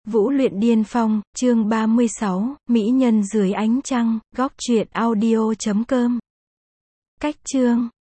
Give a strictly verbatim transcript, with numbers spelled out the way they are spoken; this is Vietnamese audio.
Vũ luyện điên phong, chương ba mươi sáu, Mỹ nhân dưới ánh trăng, góc truyện audio chấm com. Cách chương